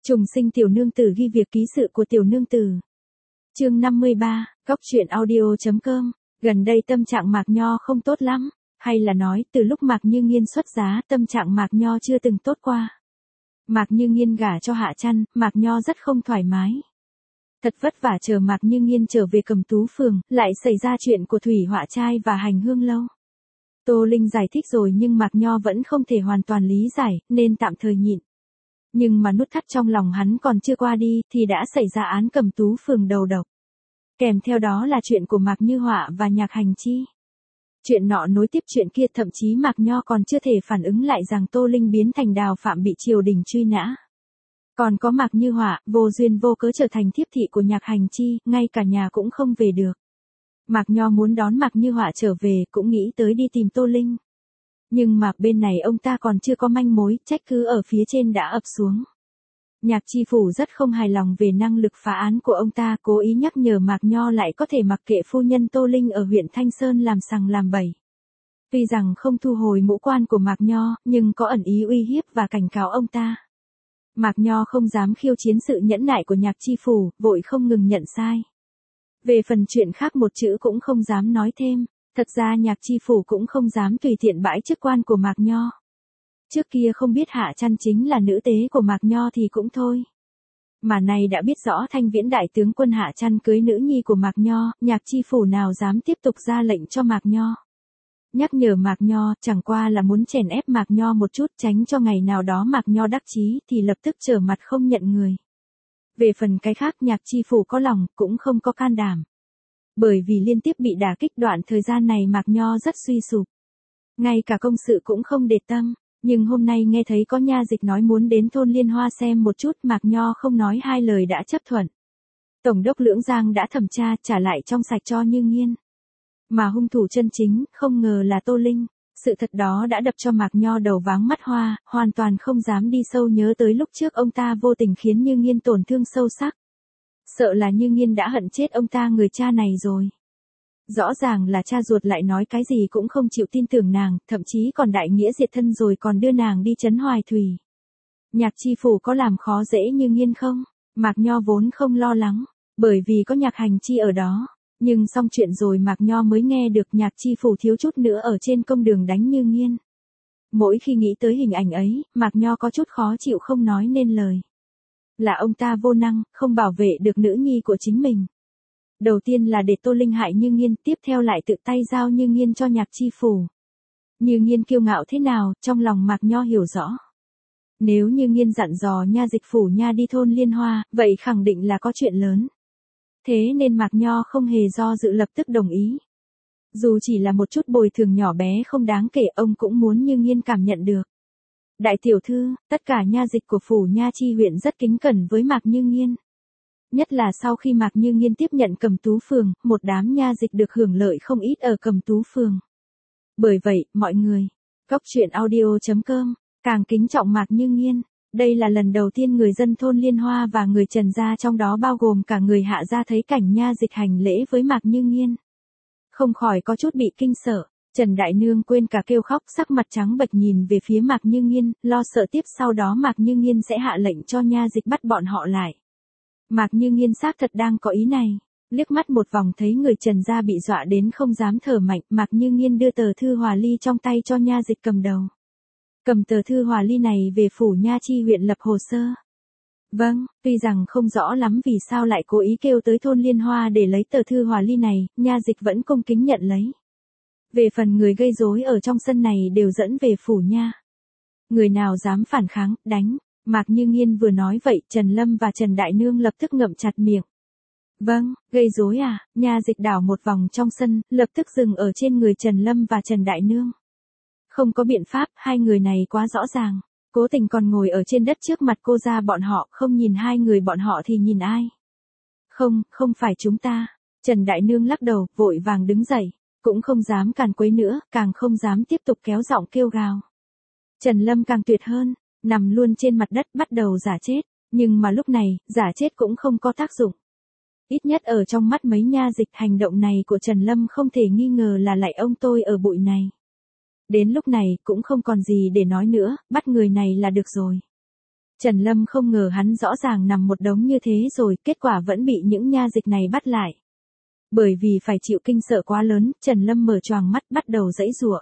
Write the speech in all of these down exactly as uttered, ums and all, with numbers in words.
Trùng sinh tiểu nương tử ghi việc ký sự của tiểu nương tử. Chương năm mươi ba, Góc truyện audio.com. Gần đây tâm trạng Mạc Nho không tốt lắm, hay là nói từ lúc Mạc Như Nghiên xuất giá tâm trạng Mạc Nho chưa từng tốt qua. Mạc Như Nghiên gả cho Hạ Trăn, Mạc Nho rất không thoải mái. Thật vất vả chờ Mạc Như Nghiên trở về Cẩm Tú Phường, lại xảy ra chuyện của Thủy Họa Trai và Hành Hương Lâu. Tô Linh giải thích rồi nhưng Mạc Nho vẫn không thể hoàn toàn lý giải, nên tạm thời nhịn. Nhưng mà nút thắt trong lòng hắn còn chưa qua đi, thì đã xảy ra án Cẩm Tú Phường đầu độc. Kèm theo đó là chuyện của Mạc Như Họa và Nhạc Hành Chi. Chuyện nọ nối tiếp chuyện kia, thậm chí Mạc Nho còn chưa thể phản ứng lại rằng Tô Linh biến thành đào phạm bị triều đình truy nã. Còn có Mạc Như Họa, vô duyên vô cớ trở thành thiếp thị của Nhạc Hành Chi, ngay cả nhà cũng không về được. Mạc Nho muốn đón Mạc Như Họa trở về, cũng nghĩ tới đi tìm Tô Linh. Nhưng mà bên này ông ta còn chưa có manh mối, trách cứ ở phía trên đã ập xuống. Nhạc Chi Phủ rất không hài lòng về năng lực phá án của ông ta, cố ý nhắc nhở Mạc Nho lại có thể mặc kệ phu nhân Tô Linh ở huyện Thanh Sơn làm sằng làm bậy. Tuy rằng không thu hồi mũ quan của Mạc Nho, nhưng có ẩn ý uy hiếp và cảnh cáo ông ta. Mạc Nho không dám khiêu chiến sự nhẫn nại của Nhạc Chi Phủ, vội không ngừng nhận sai. Về phần chuyện khác một chữ cũng không dám nói thêm. Thật ra Nhạc Chi Phủ cũng không dám tùy tiện bãi chức quan của Mạc Nho. Trước kia không biết Hạ Trăn chính là nữ tế của Mạc Nho thì cũng thôi. Mà nay đã biết rõ Thanh Viễn đại tướng quân Hạ Trăn cưới nữ nhi của Mạc Nho, Nhạc Chi Phủ nào dám tiếp tục ra lệnh cho Mạc Nho. Nhắc nhở Mạc Nho chẳng qua là muốn chèn ép Mạc Nho một chút, tránh cho ngày nào đó Mạc Nho đắc chí thì lập tức trở mặt không nhận người. Về phần cái khác, Nhạc Chi Phủ có lòng, cũng không có can đảm. Bởi vì liên tiếp bị đả kích, đoạn thời gian này Mạc Nho rất suy sụp. Ngay cả công sự cũng không để tâm, nhưng hôm nay nghe thấy có nha dịch nói muốn đến thôn Liên Hoa xem một chút, Mạc Nho không nói hai lời đã chấp thuận. Tổng đốc Lưỡng Giang đã thẩm tra, trả lại trong sạch cho Như Nghiên. Mà hung thủ chân chính, không ngờ là Tô Linh. Sự thật đó đã đập cho Mạc Nho đầu váng mắt hoa, hoàn toàn không dám đi sâu nhớ tới lúc trước ông ta vô tình khiến Như Nghiên tổn thương sâu sắc. Sợ là Như Nghiên đã hận chết ông ta người cha này rồi. Rõ ràng là cha ruột lại nói cái gì cũng không chịu tin tưởng nàng, thậm chí còn đại nghĩa diệt thân rồi còn đưa nàng đi trấn Hoài Thủy. Nhạc Chi Phủ có làm khó dễ Như Nghiên không? Mạc Nho vốn không lo lắng, bởi vì có Nhạc Hành Chi ở đó. Nhưng xong chuyện rồi Mạc Nho mới nghe được Nhạc Chi Phủ thiếu chút nữa ở trên công đường đánh Như Nghiên. Mỗi khi nghĩ tới hình ảnh ấy, Mạc Nho có chút khó chịu không nói nên lời. Là ông ta vô năng, không bảo vệ được nữ nhi của chính mình. Đầu tiên là để Tô Linh hại Như Nghiên, tiếp theo lại tự tay giao Như Nghiên cho Nhạc Chi Phủ. Như Nghiên kiêu ngạo thế nào, trong lòng Mạc Nho hiểu rõ. Nếu Như Nghiên dặn dò nha dịch phủ nha đi thôn Liên Hoa, vậy khẳng định là có chuyện lớn. Thế nên Mạc Nho không hề do dự, lập tức đồng ý. Dù chỉ là một chút bồi thường nhỏ bé không đáng kể, ông cũng muốn Như Nghiên cảm nhận được. Đại tiểu thư, tất cả nha dịch của phủ Nha Chi huyện rất kính cẩn với Mạc Như Nghiên. Nhất là sau khi Mạc Như Nghiên tiếp nhận Cẩm Tú Phường, một đám nha dịch được hưởng lợi không ít ở Cẩm Tú Phường. Bởi vậy, mọi người, Góc truyện audio.com, càng kính trọng Mạc Như Nghiên. Đây là lần đầu tiên người dân thôn Liên Hoa và người Trần gia, trong đó bao gồm cả người Hạ gia, thấy cảnh nha dịch hành lễ với Mạc Như Nghiên. Không khỏi có chút bị kinh sợ. Trần Đại Nương quên cả kêu khóc, sắc mặt trắng bệch nhìn về phía Mạc Như Nghiên, lo sợ tiếp sau đó Mạc Như Nghiên sẽ hạ lệnh cho nha dịch bắt bọn họ lại. Mạc Như Nghiên xác thật đang có ý này. Liếc mắt một vòng thấy người Trần gia bị dọa đến không dám thở mạnh, Mạc Như Nghiên đưa tờ thư hòa ly trong tay cho nha dịch cầm đầu. Cầm tờ thư hòa ly này về phủ Nha Chi huyện lập hồ sơ. Vâng, tuy rằng không rõ lắm vì sao lại cố ý kêu tới thôn Liên Hoa để lấy tờ thư hòa ly này, nha dịch vẫn cung kính nhận lấy. Về phần người gây rối ở trong sân này đều dẫn về phủ nha. Người nào dám phản kháng, đánh. Mạc Như Nghiên vừa nói vậy, Trần Lâm và Trần Đại Nương lập tức ngậm chặt miệng. Vâng, gây rối à? Nha dịch đảo một vòng trong sân, lập tức dừng ở trên người Trần Lâm và Trần Đại Nương. Không có biện pháp, hai người này quá rõ ràng. Cố tình còn ngồi ở trên đất trước mặt cô ra bọn họ, không nhìn hai người bọn họ thì nhìn ai? Không, không phải chúng ta. Trần Đại Nương lắc đầu, vội vàng đứng dậy. Cũng không dám càn quấy nữa, càng không dám tiếp tục kéo giọng kêu gào. Trần Lâm càng tuyệt hơn, nằm luôn trên mặt đất bắt đầu giả chết. Nhưng mà lúc này, giả chết cũng không có tác dụng. Ít nhất ở trong mắt mấy nha dịch, hành động này của Trần Lâm không thể nghi ngờ là lạy ông tôi ở bụi này. Đến lúc này, cũng không còn gì để nói nữa, bắt người này là được rồi. Trần Lâm không ngờ hắn rõ ràng nằm một đống như thế rồi, kết quả vẫn bị những nha dịch này bắt lại. Bởi vì phải chịu kinh sợ quá lớn, Trần Lâm mở choàng mắt bắt đầu giãy giụa.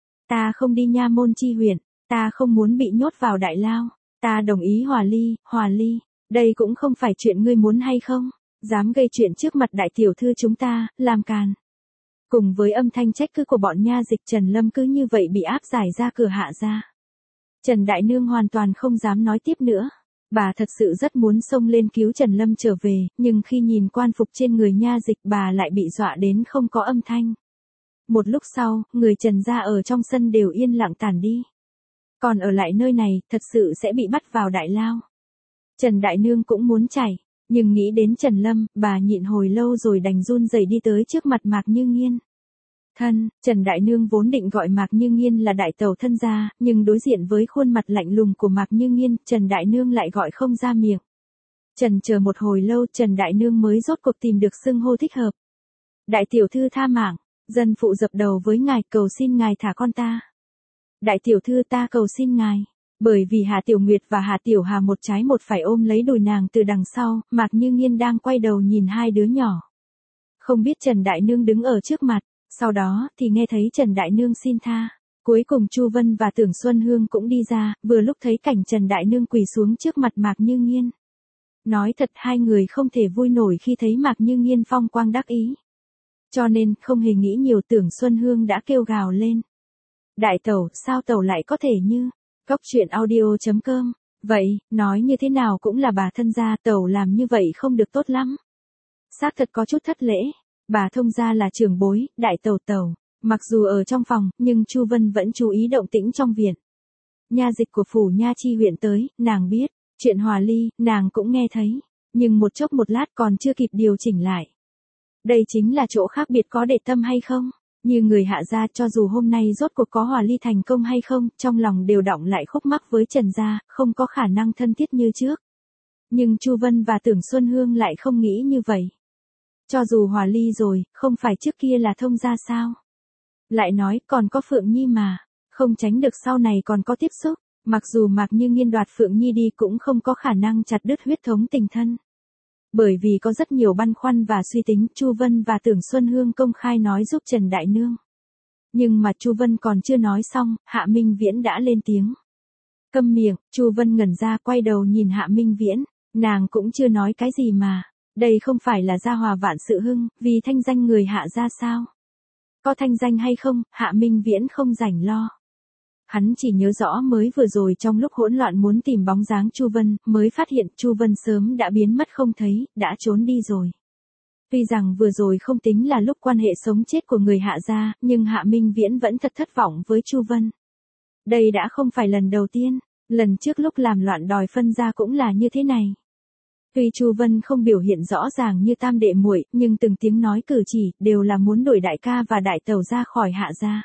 Ta không đi nha môn chi huyện, ta không muốn bị nhốt vào đại lao, ta đồng ý hòa ly, hòa ly, đây cũng không phải chuyện ngươi muốn hay không, dám gây chuyện trước mặt đại tiểu thư chúng ta, làm càn. Cùng với âm thanh trách cứ của bọn nha dịch, Trần Lâm cứ như vậy bị áp giải ra cửa hạ ra. Trần Đại Nương hoàn toàn không dám nói tiếp nữa. Bà thật sự rất muốn xông lên cứu Trần Lâm trở về, nhưng khi nhìn quan phục trên người nha dịch bà lại bị dọa đến không có âm thanh. Một lúc sau, người Trần gia ở trong sân đều yên lặng tản đi. Còn ở lại nơi này, thật sự sẽ bị bắt vào đại lao. Trần Đại Nương cũng muốn chảy, nhưng nghĩ đến Trần Lâm, bà nhịn hồi lâu rồi đành run rẩy đi tới trước mặt Mạc Như Nghiên. Thân, Trần Đại Nương vốn định gọi Mạc Như Nghiên là đại tẩu thân gia, nhưng đối diện với khuôn mặt lạnh lùng của Mạc Như Nghiên, Trần Đại Nương lại gọi không ra miệng. Trần chờ một hồi lâu, Trần Đại Nương mới rốt cuộc tìm được xưng hô thích hợp. Đại tiểu thư tha mạng, dân phụ dập đầu với ngài, cầu xin ngài thả con ta. Đại tiểu thư ta cầu xin ngài. Bởi vì Hà Tiểu Nguyệt và Hà Tiểu Hà một trái một phải ôm lấy đùi nàng từ đằng sau, Mạc Như Nghiên đang quay đầu nhìn hai đứa nhỏ. Không biết Trần Đại Nương đứng ở trước mặt, sau đó thì nghe thấy Trần Đại Nương xin tha. Cuối cùng Chu Vân và Tưởng Xuân Hương cũng đi ra, vừa lúc thấy cảnh Trần Đại Nương quỳ xuống trước mặt Mạc Như Nghiên. Nói thật hai người không thể vui nổi khi thấy Mạc Như Nghiên phong quang đắc ý. Cho nên không hề nghĩ nhiều, Tưởng Xuân Hương đã kêu gào lên. Đại tẩu, sao tẩu lại có thể như... Góc truyện audio chấm com. Vậy, nói như thế nào cũng là bà thân gia, tẩu làm như vậy không được tốt lắm. Xác thật có chút thất lễ. Bà thông gia là trưởng bối, đại tẩu tẩu. Mặc dù ở trong phòng, nhưng Chu Vân vẫn chú ý động tĩnh trong viện. Nha dịch của phủ Nha Chi huyện tới, nàng biết. Chuyện hòa ly, nàng cũng nghe thấy. Nhưng một chốc một lát còn chưa kịp điều chỉnh lại. Đây chính là chỗ khác biệt có để tâm hay không? Như người hạ gia, cho dù hôm nay rốt cuộc có hòa ly thành công hay không, trong lòng đều đọng lại khúc mắc với Trần gia, không có khả năng thân thiết như trước. Nhưng Chu Vân và Tưởng Xuân Hương lại không nghĩ như vậy. Cho dù hòa ly rồi, không phải trước kia là thông gia sao? Lại nói còn có Phượng Nhi mà, không tránh được sau này còn có tiếp xúc, mặc dù Mạc Như Nghiên đoạt Phượng Nhi đi cũng không có khả năng chặt đứt huyết thống tình thân. Bởi vì có rất nhiều băn khoăn và suy tính, Chu Vân và Tưởng Xuân Hương công khai nói giúp Trần Đại Nương. Nhưng mà Chu Vân còn chưa nói xong, Hạ Minh Viễn đã lên tiếng. Câm miệng, Chu Vân ngẩn ra quay đầu nhìn Hạ Minh Viễn, nàng cũng chưa nói cái gì mà, đây không phải là gia hòa vạn sự hưng, vì thanh danh người Hạ gia sao? Có thanh danh hay không, Hạ Minh Viễn không rảnh lo. Hắn chỉ nhớ rõ mới vừa rồi trong lúc hỗn loạn muốn tìm bóng dáng Chu Vân, mới phát hiện Chu Vân sớm đã biến mất không thấy, đã trốn đi rồi. Tuy rằng vừa rồi không tính là lúc quan hệ sống chết của người Hạ gia, nhưng Hạ Minh Viễn vẫn thật thất vọng với Chu Vân. Đây đã không phải lần đầu tiên, lần trước lúc làm loạn đòi phân gia cũng là như thế này. Tuy Chu Vân không biểu hiện rõ ràng như tam đệ muội, nhưng từng tiếng nói cử chỉ đều là muốn đuổi đại ca và đại tẩu ra khỏi Hạ gia.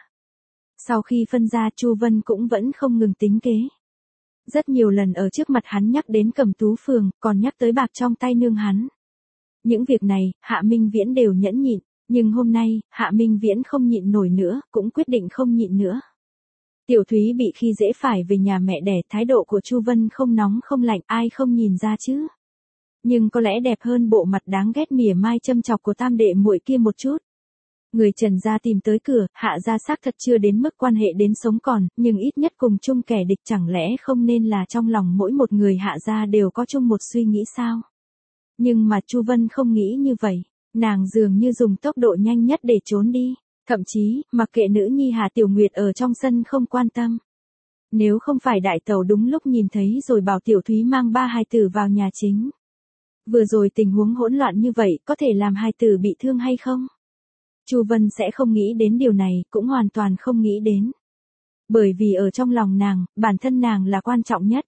Sau khi phân ra, Chu Vân cũng vẫn không ngừng tính kế. Rất nhiều lần ở trước mặt hắn nhắc đến Cẩm Tú Phường, còn nhắc tới bạc trong tay nương hắn. Những việc này, Hạ Minh Viễn đều nhẫn nhịn, nhưng hôm nay, Hạ Minh Viễn không nhịn nổi nữa, cũng quyết định không nhịn nữa. Tiểu Thúy bị khi dễ phải về nhà mẹ đẻ, thái độ của Chu Vân không nóng không lạnh, ai không nhìn ra chứ. Nhưng có lẽ đẹp hơn bộ mặt đáng ghét mỉa mai châm chọc của tam đệ muội kia một chút. Người Trần gia tìm tới cửa, Hạ gia xác thật chưa đến mức quan hệ đến sống còn, nhưng ít nhất cùng chung kẻ địch, chẳng lẽ không nên là trong lòng mỗi một người Hạ gia đều có chung một suy nghĩ sao? Nhưng mà Chu Vân không nghĩ như vậy, nàng dường như dùng tốc độ nhanh nhất để trốn đi, thậm chí, mặc kệ nữ nhi Hà Tiểu Nguyệt ở trong sân không quan tâm. Nếu không phải đại tẩu đúng lúc nhìn thấy rồi bảo Tiểu Thúy mang ba hài tử vào nhà chính. Vừa rồi tình huống hỗn loạn như vậy, có thể làm hài tử bị thương hay không? Chu Vân sẽ không nghĩ đến điều này, cũng hoàn toàn không nghĩ đến. Bởi vì ở trong lòng nàng, bản thân nàng là quan trọng nhất.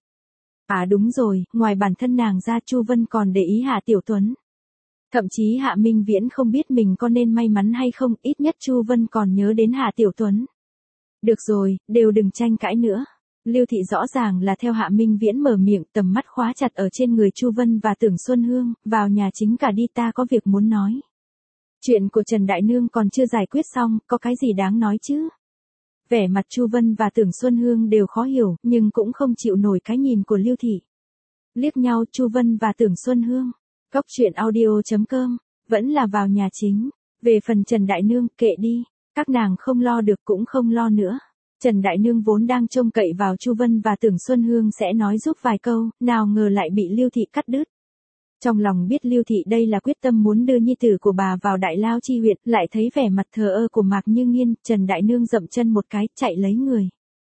À đúng rồi, ngoài bản thân nàng ra, Chu Vân còn để ý Hạ Tiểu Tuấn. Thậm chí Hạ Minh Viễn không biết mình có nên may mắn hay không, ít nhất Chu Vân còn nhớ đến Hạ Tiểu Tuấn. Được rồi, đều đừng tranh cãi nữa. Lưu Thị rõ ràng là theo Hạ Minh Viễn mở miệng, tầm mắt khóa chặt ở trên người Chu Vân và Tưởng Xuân Hương, vào nhà chính cả đi, ta có việc muốn nói. Chuyện của Trần Đại Nương còn chưa giải quyết xong, có cái gì đáng nói chứ? Vẻ mặt Chu Vân và Tưởng Xuân Hương đều khó hiểu, nhưng cũng không chịu nổi cái nhìn của Lưu Thị. Liếc nhau Chu Vân và Tưởng Xuân Hương. Góc truyện audio chấm com, vẫn là vào nhà chính. Về phần Trần Đại Nương, kệ đi, các nàng không lo được cũng không lo nữa. Trần Đại Nương vốn đang trông cậy vào Chu Vân và Tưởng Xuân Hương sẽ nói giúp vài câu, nào ngờ lại bị Lưu Thị cắt đứt. Trong lòng biết Lưu Thị đây là quyết tâm muốn đưa nhi tử của bà vào Đại Lao chi huyện, lại thấy vẻ mặt thờ ơ của Mạc Như Nghiên, Trần Đại Nương dậm chân một cái, chạy lấy người.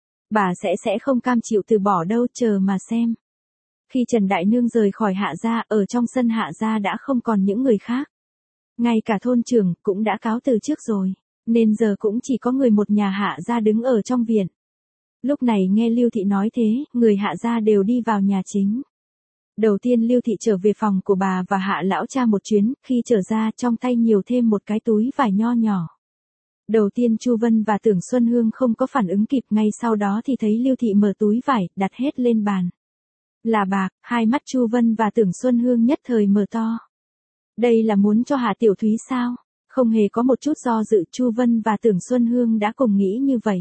Bà sẽ sẽ không cam chịu từ bỏ đâu, chờ mà xem. Khi Trần Đại Nương rời khỏi Hạ gia, ở trong sân Hạ gia đã không còn những người khác. Ngay cả thôn trưởng cũng đã cáo từ trước rồi, nên giờ cũng chỉ có người một nhà Hạ gia đứng ở trong viện. Lúc này nghe Lưu Thị nói thế, người Hạ gia đều đi vào nhà chính. Đầu tiên Lưu Thị trở về phòng của bà và Hạ lão cha một chuyến, khi trở ra trong tay nhiều thêm một cái túi vải nho nhỏ. Đầu tiên Chu Vân và Tưởng Xuân Hương không có phản ứng kịp, ngay sau đó thì thấy Lưu Thị mở túi vải, đặt hết lên bàn. Là bạc, hai mắt Chu Vân và Tưởng Xuân Hương nhất thời mở to. Đây là muốn cho Hạ Tiểu Thúy sao? Không hề có một chút do dự, Chu Vân và Tưởng Xuân Hương đã cùng nghĩ như vậy.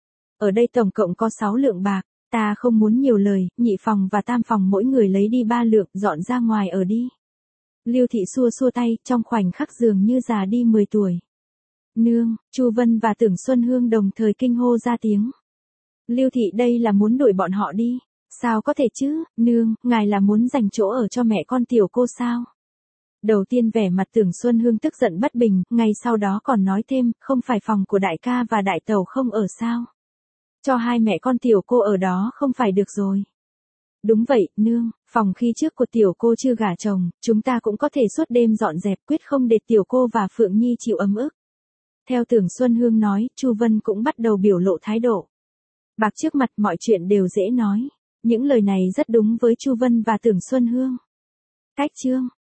Ở đây tổng cộng có sáu lượng bạc, ta không muốn nhiều lời, nhị phòng và tam phòng mỗi người lấy đi ba lượng, dọn ra ngoài ở đi. Lưu Thị xua xua tay, trong khoảnh khắc dường như già đi mười tuổi. Nương, Chu Vân và Tưởng Xuân Hương đồng thời kinh hô ra tiếng. Lưu Thị đây là muốn đuổi bọn họ đi. Sao có thể chứ, nương, ngài là muốn dành chỗ ở cho mẹ con tiểu cô sao? Đầu tiên vẻ mặt Tưởng Xuân Hương tức giận bất bình, ngay sau đó còn nói thêm, không phải phòng của đại ca và đại tẩu không ở sao? Cho hai mẹ con tiểu cô ở đó không phải được rồi. Đúng vậy, nương, phòng khi trước của tiểu cô chưa gả chồng, chúng ta cũng có thể suốt đêm dọn dẹp, quyết không để tiểu cô và Phượng Nhi chịu ấm ức. Theo Tưởng Xuân Hương nói, Chu Vân cũng bắt đầu biểu lộ thái độ. Bạc trước mặt mọi chuyện đều dễ nói. Những lời này rất đúng với Chu Vân và Tưởng Xuân Hương. Cách chương